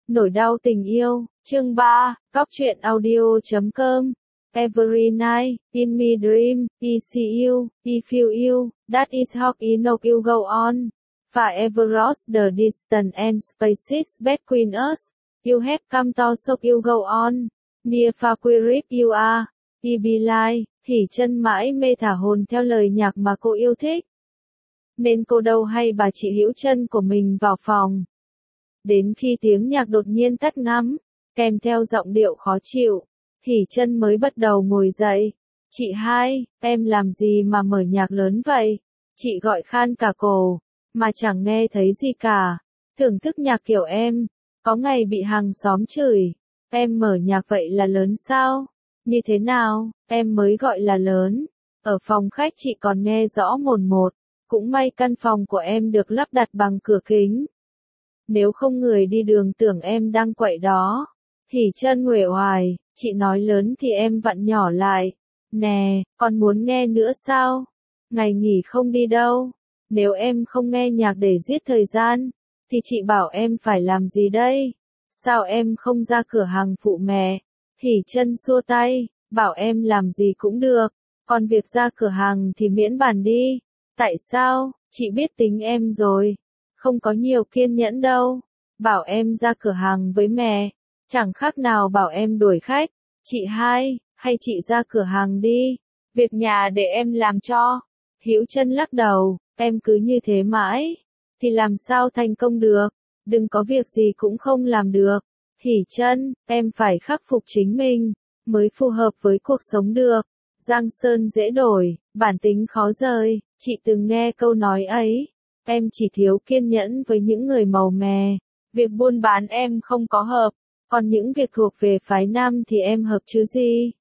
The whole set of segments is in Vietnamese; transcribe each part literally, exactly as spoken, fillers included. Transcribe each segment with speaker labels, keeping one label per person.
Speaker 1: Nỗi đau tình yêu, chương ba, Cóc truyện audio chấm com. Every night, in my dream, I see you, I feel you, that is how I know you go on. Forever lost the distance and spaces between us. You have come to so you go on. Near far wherever you are, I be like, Hỉ Chân mãi mê thả hồn theo lời nhạc mà cô yêu thích. Nên cô đâu hay bà chị Hữu Chân của mình vào phòng. Đến khi tiếng nhạc đột nhiên tắt ngắm, kèm theo giọng điệu khó chịu, Hỉ Chân mới bắt đầu ngồi dậy. Chị hai, em làm gì mà mở nhạc lớn vậy? Chị gọi khan cả cổ, mà chẳng nghe thấy gì cả. Thưởng thức nhạc kiểu em, có ngày bị hàng xóm chửi. Em mở nhạc vậy là lớn sao? Như thế nào, em mới gọi là lớn. Ở phòng khách chị còn nghe rõ mồn một, cũng may căn phòng của em được lắp đặt bằng cửa kính. Nếu không người đi đường tưởng em đang quậy đó. Hỉ Chân uể oải, chị nói lớn thì em vặn nhỏ lại. Nè, con muốn nghe nữa sao? Ngày nghỉ không đi đâu. Nếu em không nghe nhạc để giết thời gian, thì chị bảo em phải làm gì đây? Sao em không ra cửa hàng phụ mẹ? Hỉ Chân xua tay, bảo em làm gì cũng được. Còn việc ra cửa hàng thì miễn bàn đi. Tại sao? Chị biết tính em rồi. Không có nhiều kiên nhẫn đâu. Bảo em ra cửa hàng với mẹ, chẳng khác nào bảo em đuổi khách. Chị hai, hay chị ra cửa hàng đi. Việc nhà để em làm cho. Hữu Chân lắc đầu, em cứ như thế mãi, thì làm sao thành công được. Đừng có việc gì cũng không làm được. Hỉ Chân, em phải khắc phục chính mình, mới phù hợp với cuộc sống được. Giang sơn dễ đổi, bản tính khó rời. Chị từng nghe câu nói ấy. Em chỉ thiếu kiên nhẫn với những người màu mè. Việc buôn bán em không có hợp, còn những việc thuộc về phái nam thì em hợp chứ gì.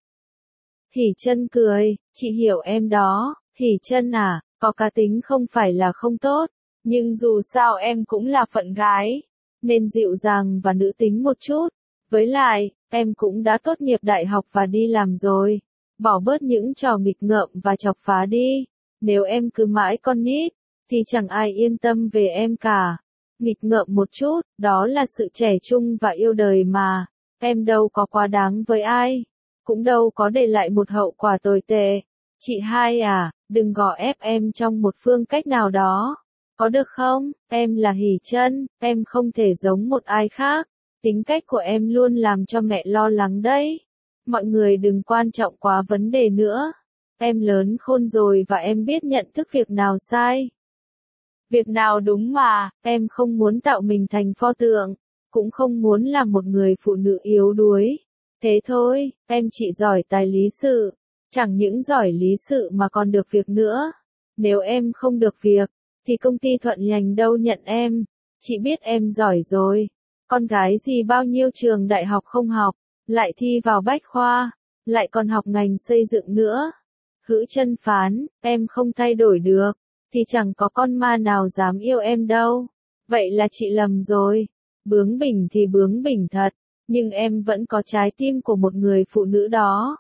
Speaker 1: Hỉ Chân cười, chị hiểu em đó. Hỉ Chân à, có cá tính không phải là không tốt, nhưng dù sao em cũng là phận gái, nên dịu dàng và nữ tính một chút. Với lại, em cũng đã tốt nghiệp đại học và đi làm rồi. Bỏ bớt những trò nghịch ngợm và chọc phá đi. Nếu em cứ mãi con nít, thì chẳng ai yên tâm về em cả. Nghịch ngợm một chút, đó là sự trẻ trung và yêu đời mà. Em đâu có quá đáng với ai, cũng đâu có để lại một hậu quả tồi tệ. Chị hai à, đừng gò ép em trong một phương cách nào đó. Có được không? Em là Hỉ Chân, em không thể giống một ai khác. Tính cách của em luôn làm cho mẹ lo lắng đấy. Mọi người đừng quan trọng quá vấn đề nữa. Em lớn khôn rồi và em biết nhận thức việc nào sai, việc nào đúng mà. Em không muốn tạo mình thành pho tượng, cũng không muốn là một người phụ nữ yếu đuối. Thế thôi, em chỉ giỏi tài lý sự. Chẳng những giỏi lý sự mà còn được việc nữa. Nếu em không được việc, thì công ty Thuận Nhành đâu nhận em. Chị biết em giỏi rồi. Con gái gì bao nhiêu trường đại học không học, lại thi vào bách khoa, lại còn học ngành xây dựng nữa. Hữu Chân phán, em không thay đổi được, thì chẳng có con ma nào dám yêu em đâu. Vậy là chị lầm rồi. Bướng bỉnh thì bướng bỉnh thật, nhưng em vẫn có trái tim của một người phụ nữ đó.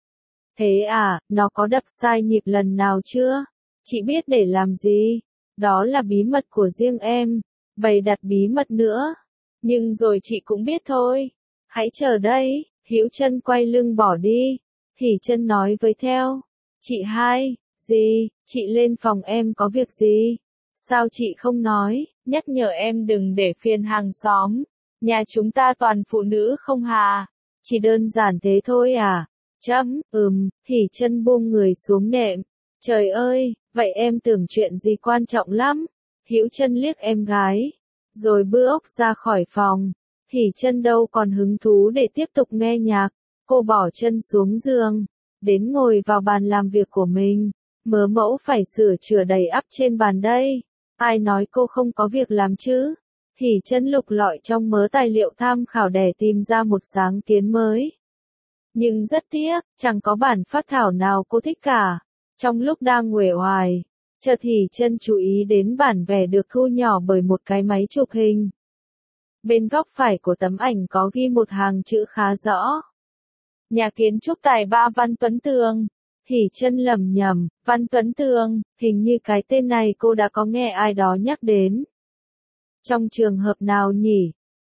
Speaker 1: Thế à, nó có đập sai nhịp lần nào chưa? Chị biết để làm gì. Đó là bí mật của riêng em. Bày đặt bí mật nữa. Nhưng rồi chị cũng biết thôi. Hãy chờ đây. Hữu Chân quay lưng bỏ đi. Hỉ Chân nói với theo. Chị hai, gì, chị lên phòng em có việc gì? Sao chị không nói, nhắc nhở em đừng để phiền hàng xóm. Nhà chúng ta toàn phụ nữ không hà. Chỉ đơn giản thế thôi à? Chấm, ừm, Hỉ Chân buông người xuống nệm. Trời ơi, vậy em tưởng chuyện gì quan trọng lắm. Hữu Chân liếc em gái, rồi bước ra khỏi phòng. Hỉ Chân đâu còn hứng thú để tiếp tục nghe nhạc. Cô bỏ chân xuống giường, đến ngồi vào bàn làm việc của mình. Mớ mẫu phải sửa chữa đầy ắp trên bàn đây. Ai nói cô không có việc làm chứ? Hỉ Chân lục lọi trong mớ tài liệu tham khảo để tìm ra một sáng kiến mới. Nhưng rất tiếc, chẳng có bản phác thảo nào cô thích cả. Trong lúc đang uể oải, chợt Hỉ Chân chú ý đến bản vẽ được thu nhỏ bởi một cái máy chụp hình. Bên góc phải của tấm ảnh có ghi một hàng chữ khá rõ. Nhà kiến trúc tài ba Văn Tuấn Tường. Hỉ Chân lẩm nhẩm, Văn Tuấn Tường, hình như cái tên này cô đã có nghe ai đó nhắc đến. Trong trường hợp nào nhỉ?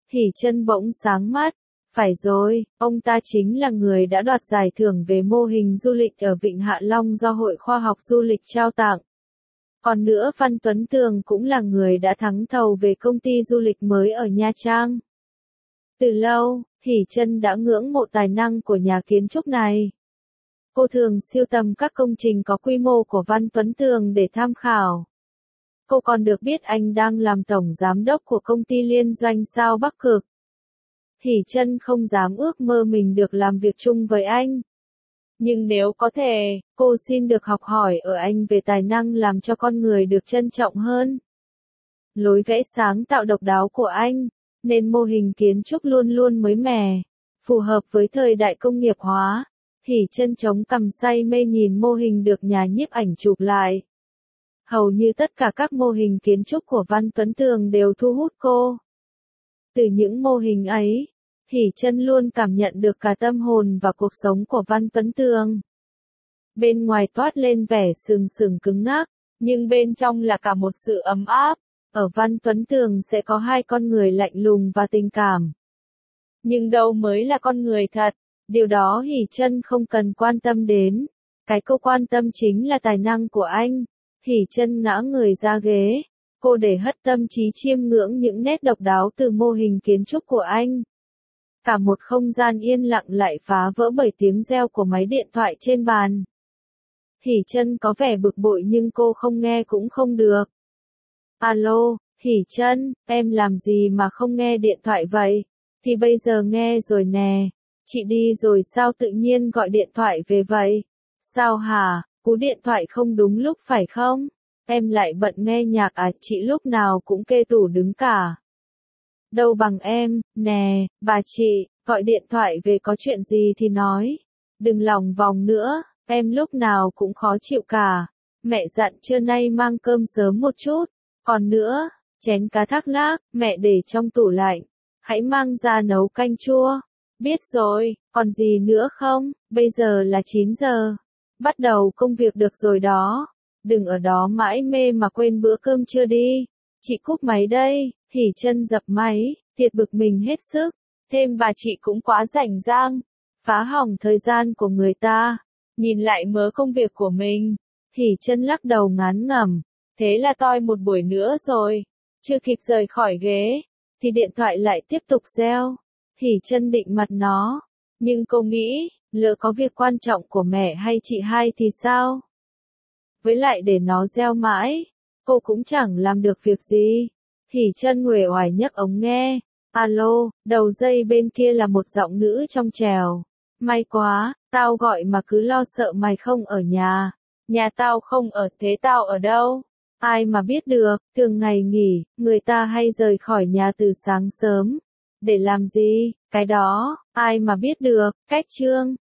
Speaker 1: Hỷ Chân bỗng sáng mắt. Phải rồi, ông ta chính là người đã đoạt giải thưởng về mô hình du lịch ở Vịnh Hạ Long do Hội Khoa học Du lịch trao tặng. Còn nữa Văn Tuấn Tường cũng là người đã thắng thầu về công ty du lịch mới ở Nha Trang. Từ lâu, Hỷ Chân đã ngưỡng mộ tài năng của nhà kiến trúc này. Cô thường sưu tầm các công trình có quy mô của Văn Tuấn Tường để tham khảo. Cô còn được biết anh đang làm tổng giám đốc của công ty liên doanh sao Bắc Cực. Hỷ Chân không dám ước mơ mình được làm việc chung với anh. Nhưng nếu có thể, cô xin được học hỏi ở anh về tài năng làm cho con người được trân trọng hơn. Lối vẽ sáng tạo độc đáo của anh, nên mô hình kiến trúc luôn luôn mới mẻ, phù hợp với thời đại công nghiệp hóa. Hỷ Chân chống cằm say mê nhìn mô hình được nhà nhiếp ảnh chụp lại. Hầu như tất cả các mô hình kiến trúc của Văn Tuấn Tường đều thu hút cô. Từ những mô hình ấy, Hỷ Chân luôn cảm nhận được cả tâm hồn và cuộc sống của Văn Tuấn Tường. Bên ngoài toát lên vẻ sừng sừng cứng ngắc, nhưng bên trong là cả một sự ấm áp. Ở Văn Tuấn Tường sẽ có hai con người lạnh lùng và tình cảm. Nhưng đâu mới là con người thật, điều đó Hỷ Chân không cần quan tâm đến. Cái cô quan tâm chính là tài năng của anh. Hỷ Chân ngã người ra ghế, cô để hất tâm trí chiêm ngưỡng những nét độc đáo từ mô hình kiến trúc của anh. Cả một không gian yên lặng lại phá vỡ bởi tiếng reo của máy điện thoại trên bàn. Hỷ Chân có vẻ bực bội nhưng cô không nghe cũng không được. Alo, Hỷ Chân, em làm gì mà không nghe điện thoại vậy? Thì bây giờ nghe rồi nè. Chị đi rồi sao tự nhiên gọi điện thoại về vậy? Sao hả, cú điện thoại không đúng lúc phải không? Em lại bận nghe nhạc à, chị lúc nào cũng kê tủ đứng cả. Đâu bằng em, nè, bà chị, gọi điện thoại về có chuyện gì thì nói. Đừng lòng vòng nữa, em lúc nào cũng khó chịu cả. Mẹ dặn trưa nay mang cơm sớm một chút. Còn nữa, chén cá thác lác, mẹ để trong tủ lạnh. Hãy mang ra nấu canh chua. Biết rồi, còn gì nữa không? Bây giờ là chín giờ. Bắt đầu công việc được rồi đó. Đừng ở đó mãi mê mà quên bữa cơm trưa đi. Chị cúp máy đây. Hỷ Chân dập máy, thiệt bực mình hết sức. Thêm bà chị cũng quá rảnh rang. Phá hỏng thời gian của người ta. Nhìn lại mớ công việc của mình. Hỷ Chân lắc đầu ngán ngẩm. Thế là toi một buổi nữa rồi. Chưa kịp rời khỏi ghế, thì điện thoại lại tiếp tục reo. Hỷ Chân định mặt nó. Nhưng cô nghĩ, lỡ có việc quan trọng của mẹ hay chị hai thì sao? Với lại để nó reo mãi, cô cũng chẳng làm được việc gì. Hỷ Chân uể oải nhấc ống nghe. Alo, đầu dây bên kia là một giọng nữ trong trẻo. May quá, tao gọi mà cứ lo sợ mày không ở nhà. Nhà tao không ở thế tao ở đâu? Ai mà biết được, thường ngày nghỉ, người ta hay rời khỏi nhà từ sáng sớm. Để làm gì, cái đó, ai mà biết được, cách chương.